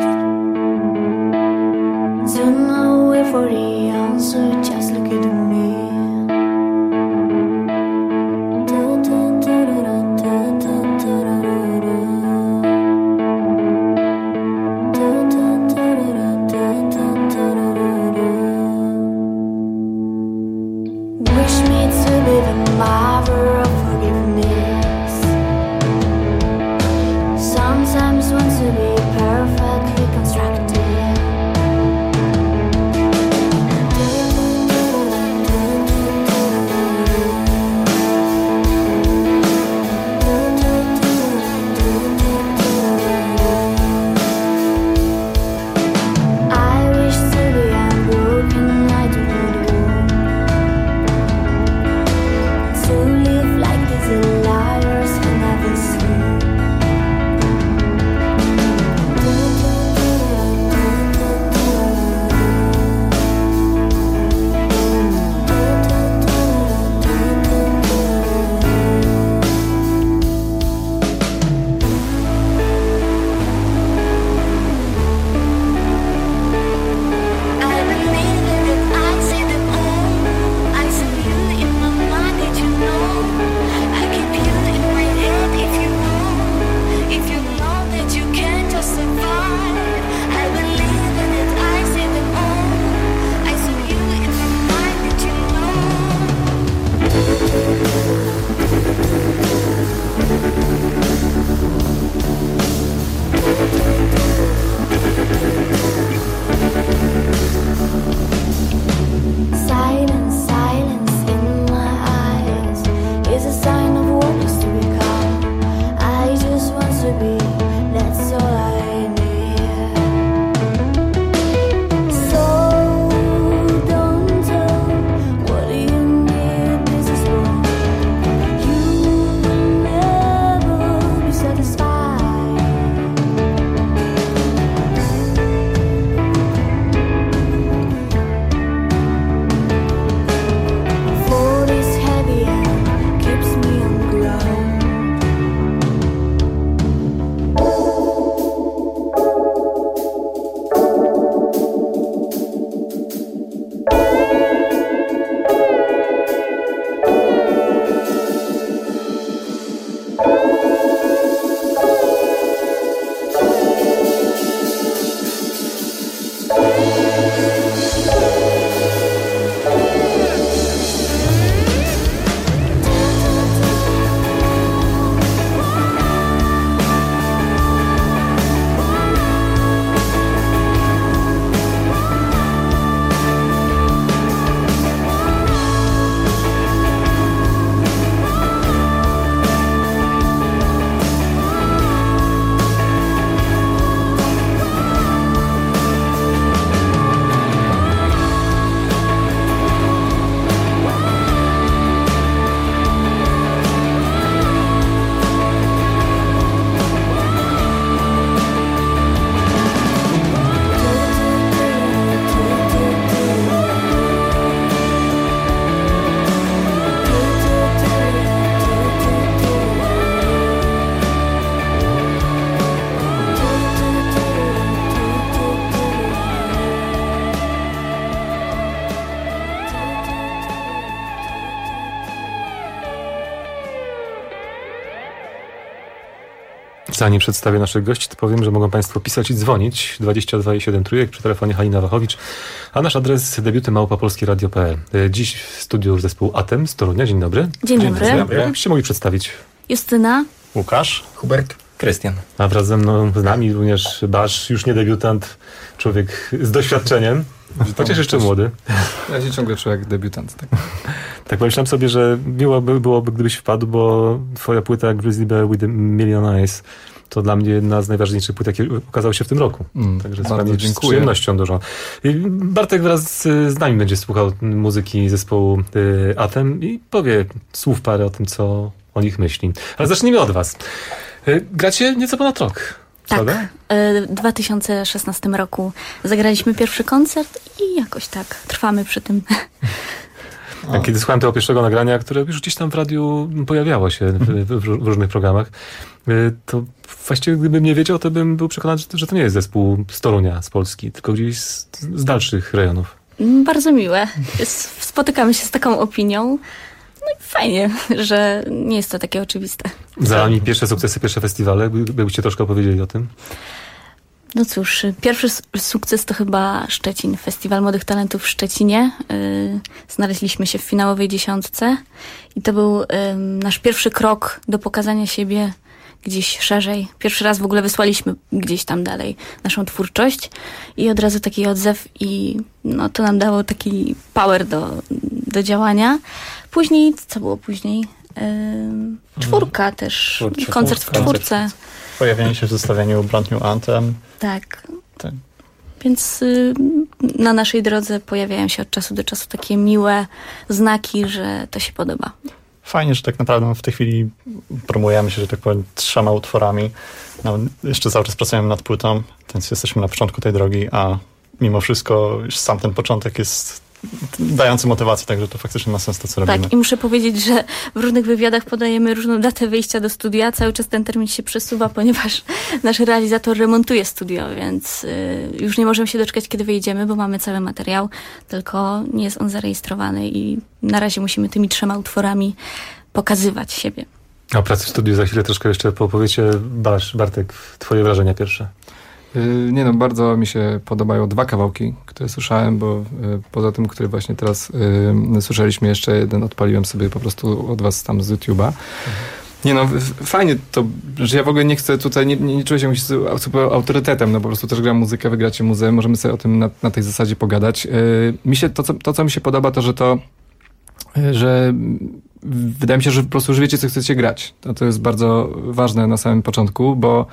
don't know wait for the answer, just look at me. Wish me to be the mother of forgiveness. Sometimes want to be perfectly constructed. I wish to be unbroken, I do not want to live Zanim przedstawię naszych gości, to powiem, że mogą Państwo pisać i dzwonić 22 i 7 trójek przy telefonie Halina Wachowicz, a nasz adres debiuty@polskieradio.pl. Dziś w studiu zespół Atem z Torunia. Dzień dobry. Dzień dobry. Jakbyście mogli przedstawić? Justyna. Łukasz. Hubert. Krystian. A wraz ze mną, z nami również Basz, już nie debiutant, człowiek z doświadczeniem, chociaż jeszcze młody. Ja się ciągle czuję jak debiutant. Tak pomyślałem sobie, że miło byłoby, gdybyś wpadł, bo twoja płyta Grizzly Bear with a Million Eyes to dla mnie jedna z najważniejszych płyt, jakie ukazały się w tym roku. Także sprawnie z przyjemnością dużo. I Bartek wraz z nami będzie słuchał muzyki zespołu Atem i powie słów parę o tym, co o nich myśli. Ale zacznijmy od was. Gracie nieco ponad rok, tak, prawda? W 2016 roku zagraliśmy pierwszy koncert i jakoś tak trwamy przy tym. Kiedy słuchałem tego pierwszego nagrania, które już gdzieś tam w radiu pojawiało się w różnych programach, to właściwie gdybym nie wiedział, to bym był przekonany, że to nie jest zespół z Torunia, z Polski, tylko gdzieś z dalszych rejonów. Bardzo miłe. Spotykamy się z taką opinią. No i fajnie, że nie jest to takie oczywiste. Za nami pierwsze sukcesy, pierwsze festiwale. Byście troszkę opowiedzieli o tym? No cóż, pierwszy sukces to chyba Szczecin. Festiwal Młodych Talentów w Szczecinie. Znaleźliśmy się w finałowej 10 i to był nasz pierwszy krok do pokazania siebie gdzieś szerzej. Pierwszy raz w ogóle wysłaliśmy gdzieś tam dalej naszą twórczość i od razu taki odzew i no, to nam dało taki power do działania. Później, co było później? Czwórka też. Koncert w czwórce. Pojawienie się w zestawieniu Brand New Anthem. Tak. Więc na naszej drodze pojawiają się od czasu do czasu takie miłe znaki, że to się podoba. Fajnie, że tak naprawdę w tej chwili promujemy się, że tak powiem, 3 utworami. No, jeszcze cały czas pracujemy nad płytą, więc jesteśmy na początku tej drogi, a mimo wszystko już sam ten początek jest dający motywację, także to faktycznie ma sens to, co robimy. Tak, i muszę powiedzieć, że w różnych wywiadach podajemy różną datę wyjścia do studia. Cały czas ten termin się przesuwa, ponieważ nasz realizator remontuje studio, więc już nie możemy się doczekać, kiedy wyjdziemy, bo mamy cały materiał, tylko nie jest on zarejestrowany i na razie musimy tymi 3 utworami pokazywać siebie. O pracy w studiu za chwilę troszkę jeszcze opowiecie. Bartek, twoje wrażenia pierwsze. Nie no, bardzo mi się podobają 2 kawałki, które słyszałem, bo poza tym, który właśnie teraz słyszeliśmy, jeszcze jeden odpaliłem sobie po prostu od was tam z YouTube'a. Nie no, fajnie to, że ja w ogóle nie chcę tutaj, nie czuję się jakimś super autorytetem, no po prostu też gram muzykę, wy gracie muzeum, możemy sobie o tym na tej zasadzie pogadać. Mi się, co mi się podoba, to, że wydaje mi się, że po prostu już wiecie, co chcecie grać. To jest bardzo ważne na samym początku, bo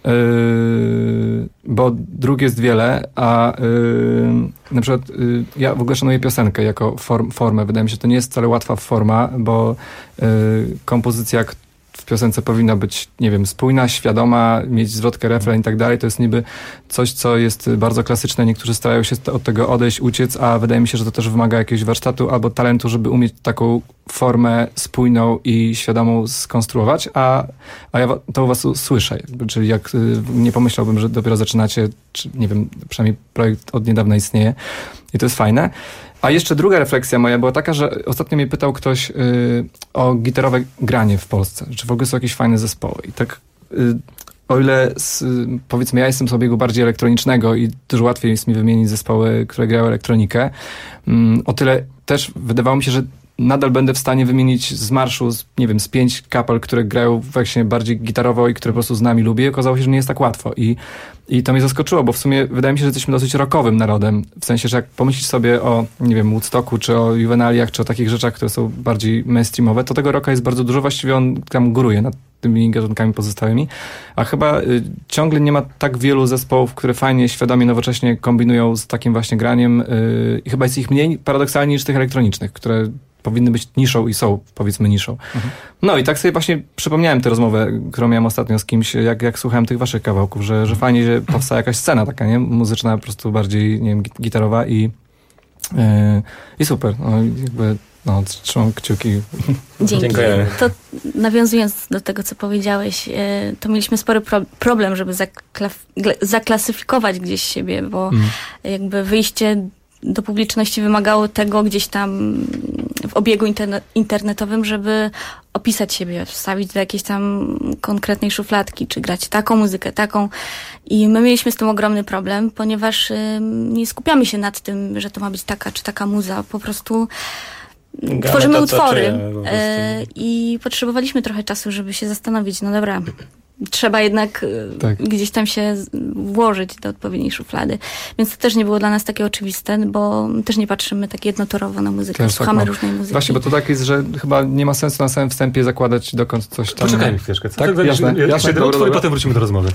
dróg jest wiele, a na przykład ja w ogóle szanuję piosenkę jako formę. Wydaje mi się, że to nie jest wcale łatwa forma, bo kompozycja w piosence powinna być, nie wiem, spójna, świadoma, mieć zwrotkę, refren i tak dalej. To jest niby coś, co jest bardzo klasyczne. Niektórzy starają się od tego odejść, uciec, a wydaje mi się, że to też wymaga jakiegoś warsztatu albo talentu, żeby umieć taką formę spójną i świadomą skonstruować, a ja to u was słyszę. Czyli jak nie pomyślałbym, że dopiero zaczynacie, czy nie wiem, przynajmniej projekt od niedawna istnieje i to jest fajne. A jeszcze druga refleksja moja była taka, że ostatnio mnie pytał ktoś o gitarowe granie w Polsce. Czy w ogóle są jakieś fajne zespoły. I tak o ile powiedzmy ja jestem z obiegu bardziej elektronicznego i dużo łatwiej jest mi wymienić zespoły, które grają elektronikę, o tyle też wydawało mi się, że nadal będę w stanie wymienić z marszu, nie wiem, z 5 kapel, które grają właśnie bardziej gitarowo i które po prostu znam i lubię. Okazało się, że nie jest tak łatwo. I to mnie zaskoczyło, bo w sumie wydaje mi się, że jesteśmy dosyć rockowym narodem. W sensie, że jak pomyślisz sobie o, nie wiem, Woodstocku, czy o Juvenaliach, czy o takich rzeczach, które są bardziej mainstreamowe, to tego rocka jest bardzo dużo. Właściwie on tam góruje nad tymi gatunkami pozostałymi. A chyba ciągle nie ma tak wielu zespołów, które fajnie, świadomie, nowocześnie kombinują z takim właśnie graniem. I chyba jest ich mniej paradoksalnie niż tych elektronicznych, które powinny być niszą i są, powiedzmy, niszą. No i tak sobie właśnie przypomniałem tę rozmowę, którą miałem ostatnio z kimś, jak słuchałem tych waszych kawałków, że fajnie, że powstała jakaś scena taka, nie? Muzyczna, po prostu bardziej, nie wiem, gitarowa i super. No, jakby, no, trzymam kciuki. Dzięki. Dziękujemy. To nawiązując do tego, co powiedziałeś, to mieliśmy spory problem, żeby zaklasyfikować gdzieś siebie, bo jakby wyjście do publiczności wymagało tego gdzieś tam w obiegu internetowym, żeby opisać siebie, wstawić do jakiejś tam konkretnej szufladki, czy grać taką muzykę, taką. I my mieliśmy z tym ogromny problem, ponieważ nie skupiamy się nad tym, że to ma być taka czy taka muza. Po prostu tworzymy utwory i potrzebowaliśmy trochę czasu, żeby się zastanowić, no dobra, trzeba jednak gdzieś tam się włożyć do odpowiedniej szuflady. Więc to też nie było dla nas takie oczywiste, bo też nie patrzymy tak jednotorowo na muzykę, słuchamy różnej muzyki. Właśnie, bo to tak jest, że chyba nie ma sensu na samym wstępie zakładać dokąd coś tam... Poczekajmy chwileczkę. Tak? Jasne. I potem wrócimy do rozmowy.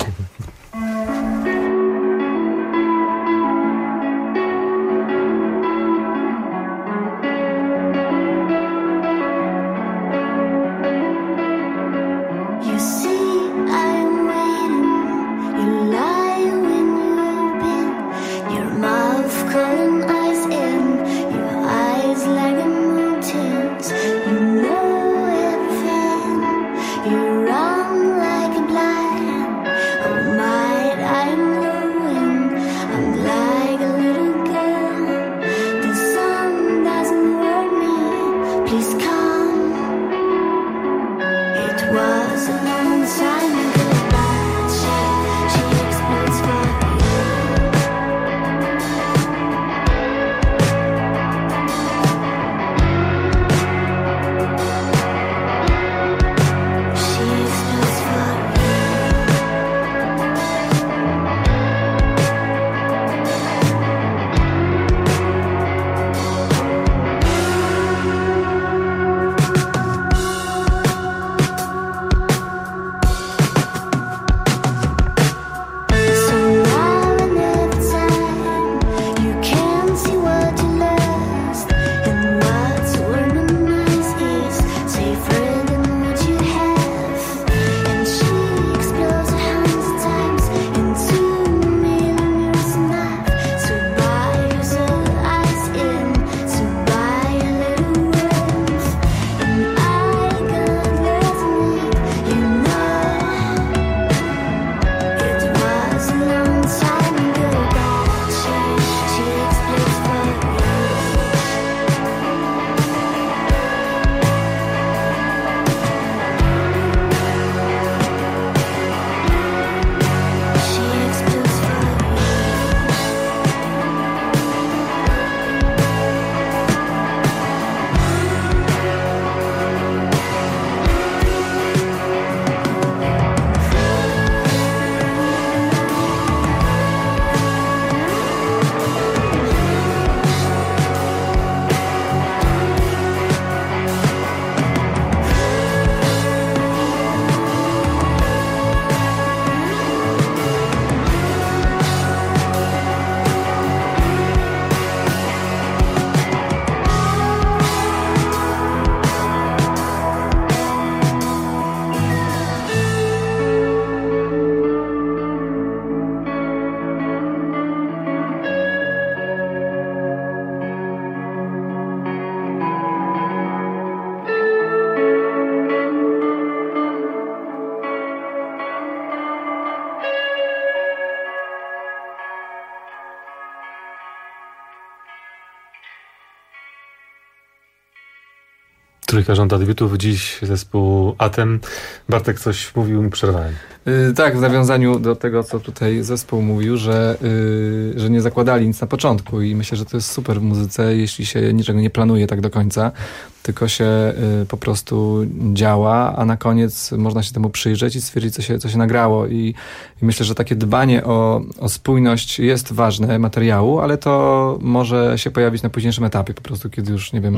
Trójka żąda debiutów, dziś zespół Atem. Bartek coś mówił, mi przerwałem. Tak, w nawiązaniu do tego, co tutaj zespół mówił, że nie zakładali nic na początku i myślę, że to jest super w muzyce, jeśli się niczego nie planuje tak do końca, tylko się po prostu działa, a na koniec można się temu przyjrzeć i stwierdzić, co się nagrało i myślę, że takie dbanie o spójność jest ważne materiału, ale to może się pojawić na późniejszym etapie, po prostu kiedy już, nie wiem,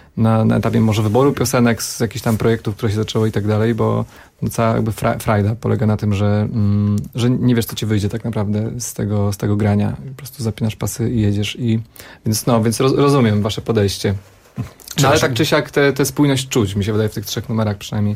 na etapie może wyboru piosenek z jakichś tam projektów, które się zaczęło i tak dalej, bo cała jakby frajda polega na tym, że nie wiesz, co ci wyjdzie tak naprawdę z tego grania. Po prostu zapinasz pasy i jedziesz. Więc rozumiem wasze podejście. No, ale tak czy siak tę spójność czuć, mi się wydaje, w tych 3 numerach przynajmniej.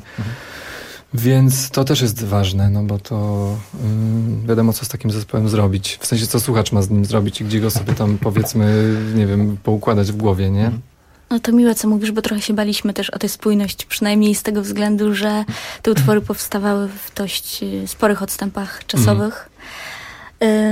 Więc to też jest ważne, no bo to wiadomo, co z takim zespołem zrobić. W sensie, co słuchacz ma z nim zrobić i gdzie go sobie tam, powiedzmy, nie wiem, poukładać w głowie, nie? No to miłe, co mówisz, bo trochę się baliśmy też o tę spójność, przynajmniej z tego względu, że te utwory powstawały w dość sporych odstępach czasowych.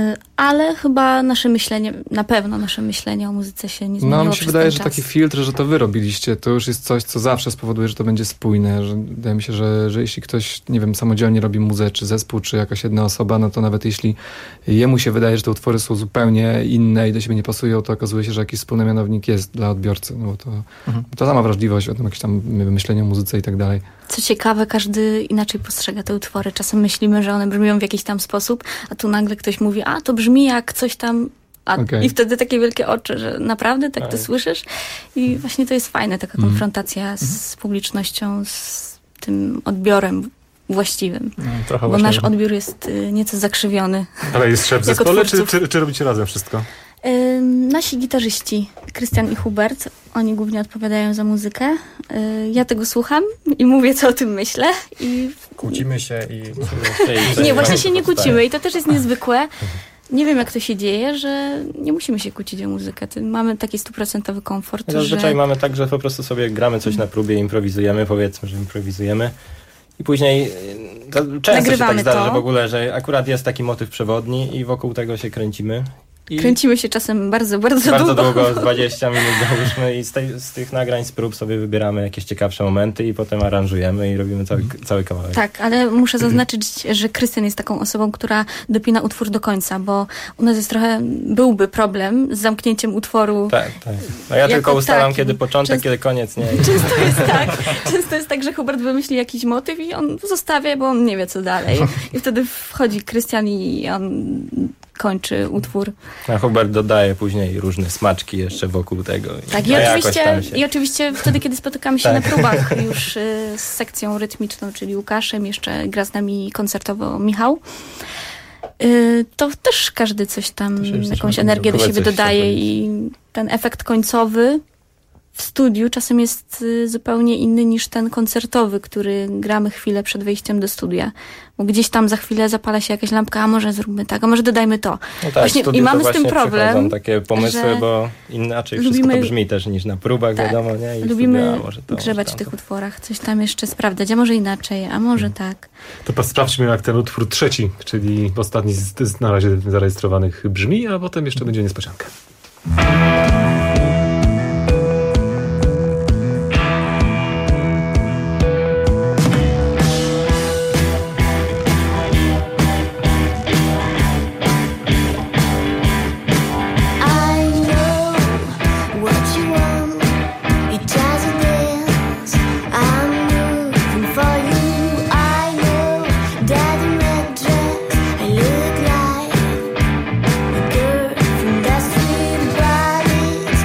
ale chyba nasze myślenie, na pewno nasze myślenie o muzyce się nie zmieniło. No mi się wydaje, że czas. taki filtr, że to wy robiliście, to już jest coś, co zawsze spowoduje, że to będzie spójne. Że wydaje mi się, że jeśli ktoś, nie wiem, samodzielnie robi muzę, czy zespół, czy jakaś jedna osoba, no to nawet jeśli jemu się wydaje, że te utwory są zupełnie inne i do siebie nie pasują, to okazuje się, że jakiś wspólny mianownik jest dla odbiorcy. No bo to sama wrażliwość, o tym jakieś tam myślenie o muzyce i tak dalej. Co ciekawe, każdy inaczej postrzega te utwory. Czasem myślimy, że one brzmią w jakiś tam sposób, a tu nagle ktoś mówi, a to brzmi jak coś tam, i wtedy takie wielkie oczy, że naprawdę tak to słyszysz? I właśnie to jest fajne, taka konfrontacja z publicznością, z tym odbiorem właściwym. Bo nasz odbiór jest nieco zakrzywiony. Ale jest szef w zespole, czy robicie razem wszystko? Nasi gitarzyści, Krystian i Hubert, oni głównie odpowiadają za muzykę. Ja tego słucham i mówię, co o tym myślę. I kłócimy się i... Nie, właśnie się nie kłócimy i to też jest niezwykłe. Nie wiem, jak to się dzieje, że nie musimy się kłócić o muzykę. Mamy taki 100% komfort, Zazwyczaj mamy tak, że po prostu sobie gramy coś na próbie, improwizujemy, powiedzmy, że improwizujemy. I później często się tak zdarza, że w ogóle, że akurat jest taki motyw przewodni i wokół tego się kręcimy. Kręcimy się czasem bardzo długo, 20 minut załóżmy i z tych nagrań, z prób sobie wybieramy jakieś ciekawsze momenty i potem aranżujemy i robimy cały kawałek. Tak, ale muszę zaznaczyć, że Krystian jest taką osobą, która dopina utwór do końca, bo u nas jest byłby problem z zamknięciem utworu. Tak. No ja tylko ustalam, kiedy początek, kiedy koniec, nie. Często jest tak, że Hubert wymyśli jakiś motyw i on zostawia, bo on nie wie, co dalej. I wtedy wchodzi Krystian i on kończy utwór. A Hubert dodaje później różne smaczki jeszcze wokół tego. Tak, i oczywiście wtedy, kiedy spotykamy się na próbach już z sekcją rytmiczną, czyli Łukaszem, jeszcze gra z nami koncertowo Michał, to też każdy coś tam, jakąś energię do siebie dodaje i ten efekt końcowy w studiu czasem jest zupełnie inny niż ten koncertowy, który gramy chwilę przed wejściem do studia. Bo gdzieś tam za chwilę zapala się jakaś lampka, a może zróbmy tak, a może dodajmy to. No tak, i mamy z tym problem, takie pomysły, bo inaczej wszystko to brzmi też niż na próbach, wiadomo, nie? I lubimy grzebać w tych utworach, coś tam jeszcze sprawdzać, a może inaczej, a może tak. To sprawdźmy, jak ten utwór trzeci, czyli ostatni z na razie zarejestrowanych brzmi, a potem jeszcze będzie niespodzianka. Look like a girl from Dusty Bodies.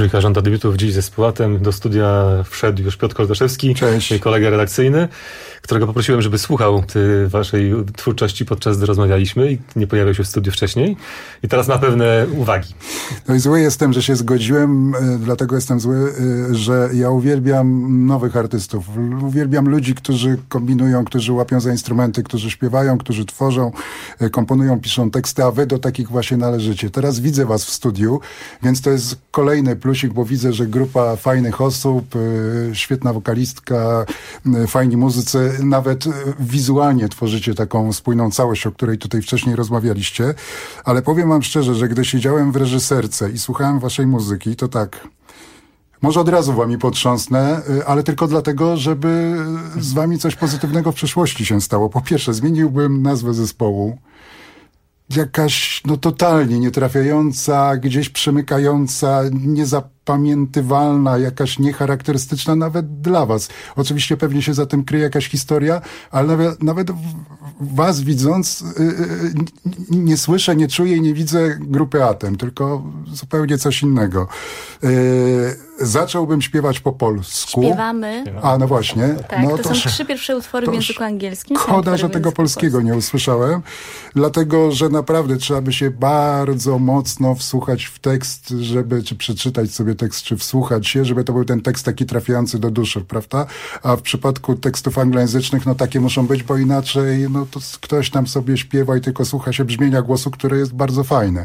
Trójka żąda debiutów dziś ze Spłatem. Do studia wszedł już Piotr Kołdaszewski, mój kolega redakcyjny, którego poprosiłem, żeby słuchał waszej twórczości podczas gdy rozmawialiśmy i nie pojawiał się w studiu wcześniej. I teraz ma pewne uwagi. No i zły jestem, że się zgodziłem, dlatego jestem zły, że ja uwielbiam nowych artystów. Uwielbiam ludzi, którzy kombinują, którzy łapią za instrumenty, którzy śpiewają, którzy tworzą, komponują, piszą teksty, a wy do takich właśnie należycie. Teraz widzę was w studiu, więc to jest kolejny plusik, bo widzę, że grupa fajnych osób, świetna wokalistka, fajni muzycy, nawet wizualnie tworzycie taką spójną całość, o której tutaj wcześniej rozmawialiście. Ale powiem wam szczerze, że gdy siedziałem w reżyserce i słuchałem waszej muzyki, to tak, może od razu wami potrząsnę, ale tylko dlatego, żeby z wami coś pozytywnego w przyszłości się stało. Po pierwsze, zmieniłbym nazwę zespołu. Jakaś, totalnie nietrafiająca, gdzieś przemykająca, niezapamiętywalna, jakaś niecharakterystyczna nawet dla was. Oczywiście pewnie się za tym kryje jakaś historia, ale nawet was widząc nie słyszę, nie czuję i nie widzę grupy Atem, tylko zupełnie coś innego. Zacząłbym śpiewać po polsku. Śpiewamy. A, no właśnie. Tak, to są 3 pierwsze utwory w języku angielskim. Szkoda, że tego polskiego nie usłyszałem, dlatego, że naprawdę trzeba by się bardzo mocno wsłuchać w tekst, czy przeczytać sobie tekst, czy wsłuchać się, żeby to był ten tekst taki trafiający do duszy, prawda? A w przypadku tekstów anglojęzycznych, takie muszą być, bo inaczej, to ktoś tam sobie śpiewa i tylko słucha się brzmienia głosu, które jest bardzo fajne.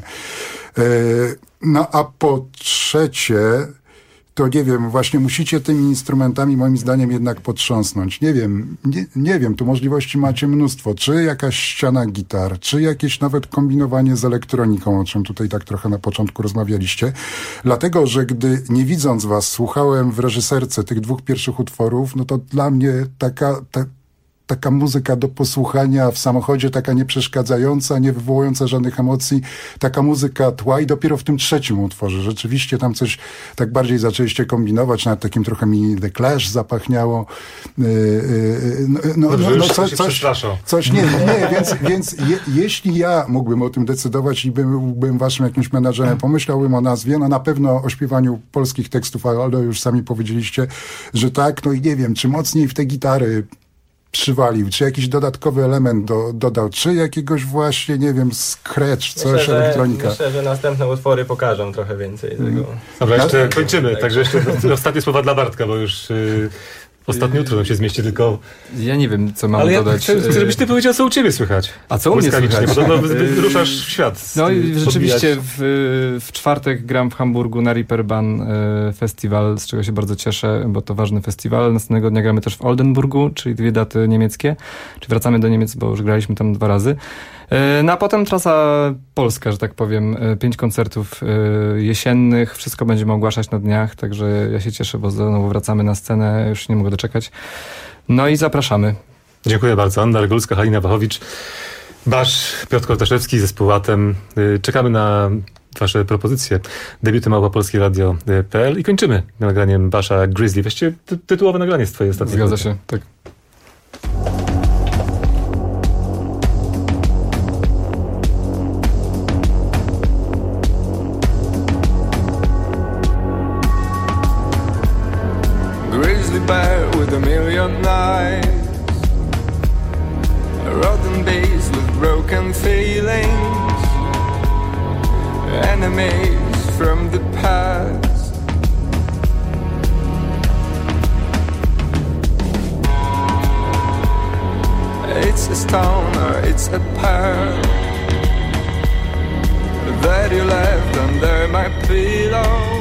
A po trzecie, to nie wiem, właśnie musicie tymi instrumentami moim zdaniem jednak potrząsnąć. Nie wiem, tu możliwości macie mnóstwo. Czy jakaś ściana gitar, czy jakieś nawet kombinowanie z elektroniką, o czym tutaj tak trochę na początku rozmawialiście. Dlatego, że gdy nie widząc was słuchałem w reżyserce tych 2 pierwszych utworów, to dla mnie taka muzyka do posłuchania w samochodzie, taka nieprzeszkadzająca, nie wywołująca żadnych emocji, taka muzyka tła i dopiero w tym 3 utworze rzeczywiście tam coś tak bardziej zaczęliście kombinować, nawet takim trochę mi The Clash zapachniało. Coś więc jeśli ja mógłbym o tym decydować i byłbym waszym jakimś menadżerem, pomyślałbym o nazwie, na pewno o śpiewaniu polskich tekstów, ale już sami powiedzieliście, że tak, i nie wiem, czy mocniej w te gitary przywalił, czy jakiś dodatkowy element dodał, czy jakiegoś właśnie, nie wiem, scratch, coś, elektronika. Myślę, że następne utwory pokażą trochę więcej tego. Dobra, jeszcze kończymy, także jeszcze ostatnie słowa dla Bartka, bo już ostatnie jutro się zmieści, tylko... Ja nie wiem, co mam dodać. Chcę, żebyś ty powiedział, co u ciebie słychać. A co u mnie słychać? Bo ruszasz w świat. No i rzeczywiście w czwartek gram w Hamburgu na Reeperbahn Festival, z czego się bardzo cieszę, bo to ważny festiwal. Następnego dnia gramy też w Oldenburgu, czyli 2 daty niemieckie. Czy wracamy do Niemiec, bo już graliśmy tam 2 razy. A potem trasa polska, że tak powiem. 5 koncertów jesiennych. Wszystko będziemy ogłaszać na dniach, także ja się cieszę, bo znowu wracamy na scenę. Już nie mogę doczekać. No i zapraszamy. Dziękuję bardzo. Anna Regulska, Halina Wachowicz, Basz, Piotr Kołdaszewski, zespół Atem. Czekamy na wasze propozycje. Debiuty małpapolskieradio.pl i kończymy nagraniem Basza Grizzly. Właściwie tytułowe nagranie jest twoje ostatnie. Zgadza się, tak. Bear with a million eyes, a rotten beast with broken feelings, enemies from the past. It's a stone or it's a pearl that you left under my pillow,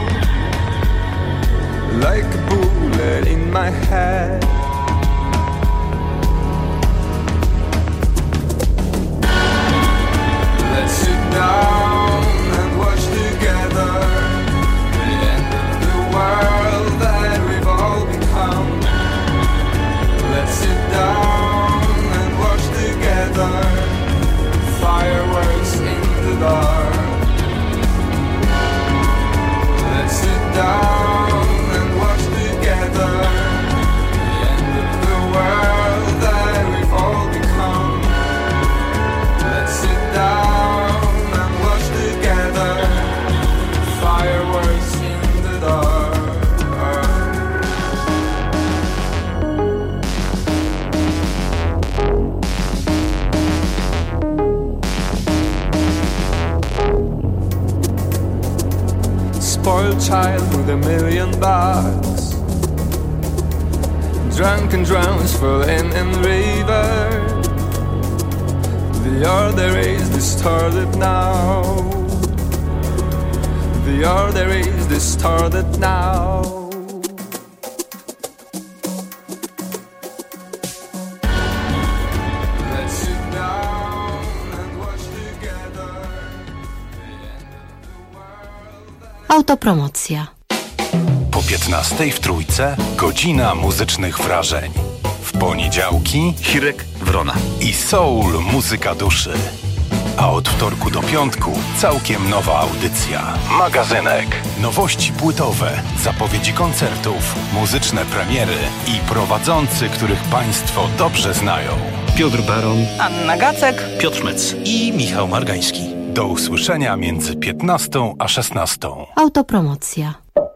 like a bullet in my head. Let's sit down and watch together the end of the world that we've all become. Let's sit down and watch together fireworks in the dark. Let's sit down and watch together the end spoiled child with a million bucks. Drunken drowns falling in river. The order is distorted now. The order is distorted now. Let's sit down and watch together the end of the world. Autopromocja. Po 15 w Trójce godzina muzycznych wrażeń. W poniedziałki Hirek Wrona i Soul Muzyka Duszy. A od wtorku do piątku całkiem nowa audycja. Magazynek. Nowości płytowe, zapowiedzi koncertów, muzyczne premiery i prowadzący, których Państwo dobrze znają. Piotr Baron, Anna Gacek, Piotr Szmec i Michał Margański. Do usłyszenia między 15 a 16. Autopromocja.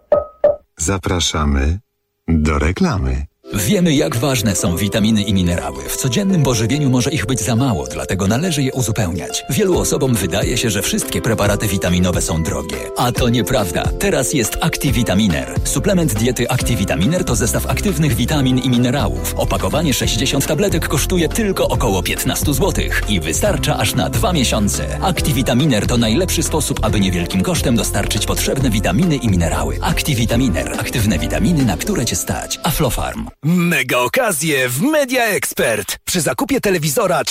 Zapraszamy do reklamy. Wiemy, jak ważne są witaminy i minerały. W codziennym pożywieniu może ich być za mało, dlatego należy je uzupełniać. Wielu osobom wydaje się, że wszystkie preparaty witaminowe są drogie. A to nieprawda. Teraz jest Activitaminer. Suplement diety Activitaminer to zestaw aktywnych witamin i minerałów. Opakowanie 60 tabletek kosztuje tylko około 15 zł i wystarcza aż na 2 miesiące. Activitaminer to najlepszy sposób, aby niewielkim kosztem dostarczyć potrzebne witaminy i minerały. Activitaminer. Aktywne witaminy, na które Cię stać. Aflofarm. Mega okazje w Media Expert. Przy zakupie telewizora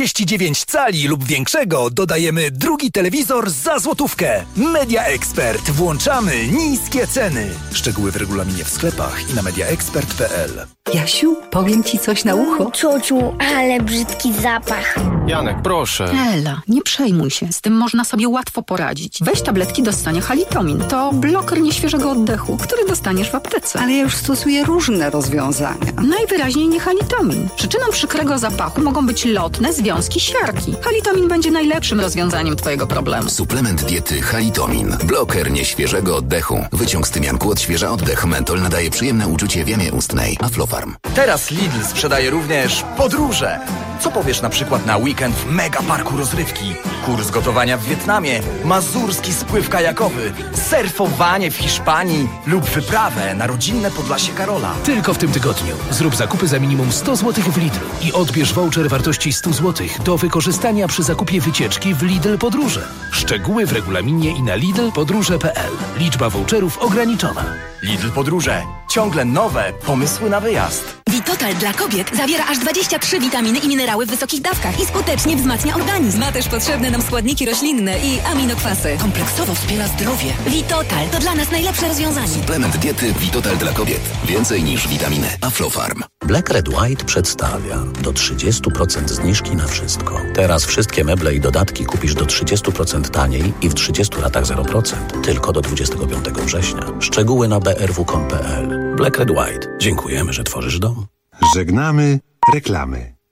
49 cali lub większego dodajemy drugi telewizor za złotówkę. Media Expert. Włączamy niskie ceny. Szczegóły w regulaminie w sklepach i na mediaexpert.pl. Jasiu, powiem ci coś na ucho. Ciociu, ale brzydki zapach. Janek, proszę. Ela, nie przejmuj się. Z tym można sobie łatwo poradzić. Weź tabletki do ssania Halitomin. To bloker nieświeżego oddechu, który dostaniesz w aptece. Ale ja już stosuję różne rozwiązania. Najwyraźniej nie Halitomin. Przyczyną przykrego zapachu mogą być lotne związki siarki. Halitomin będzie najlepszym rozwiązaniem twojego problemu. Suplement diety Halitomin. Bloker nieświeżego oddechu. Wyciąg z tymianku odświeża oddech. Mentol nadaje przyjemne uczucie w jamie ustnej. Aflofarm. Teraz Lidl sprzedaje również podróże. Co powiesz na przykład na weekend w mega parku rozrywki? Kurs gotowania w Wietnamie, mazurski spływ kajakowy, surfowanie w Hiszpanii lub wyprawę na rodzinne Podlasie Karola. Tylko w tym tygodniu zrób zakupy za minimum 100 zł w Lidlu i odbierz voucher wartości 100 zł do wykorzystania przy zakupie wycieczki w Lidl Podróże. Szczegóły w regulaminie i na lidlpodróże.pl. Liczba voucherów ograniczona. Lidl Podróże. Ciągle nowe pomysły na wyjazd. Vitotal dla kobiet zawiera aż 23 witaminy i minerały w wysokich dawkach i skutecznie wzmacnia organizm. Ma też potrzebne nam składniki roślinne i aminokwasy. Kompleksowo wspiera zdrowie. Vitotal to dla nas najlepsze rozwiązanie. Suplement diety Vitotal dla kobiet. Więcej niż witaminy. Aflofarm. Black Red White przedstawia do 30% zniżki na wszystko. Teraz wszystkie meble i dodatki kupisz do 30% taniej i w 30 latach 0%. Tylko do 25 września. Szczegóły na brw.com.pl. Black Red White. Dziękujemy, że tworzysz dom. Żegnamy reklamy.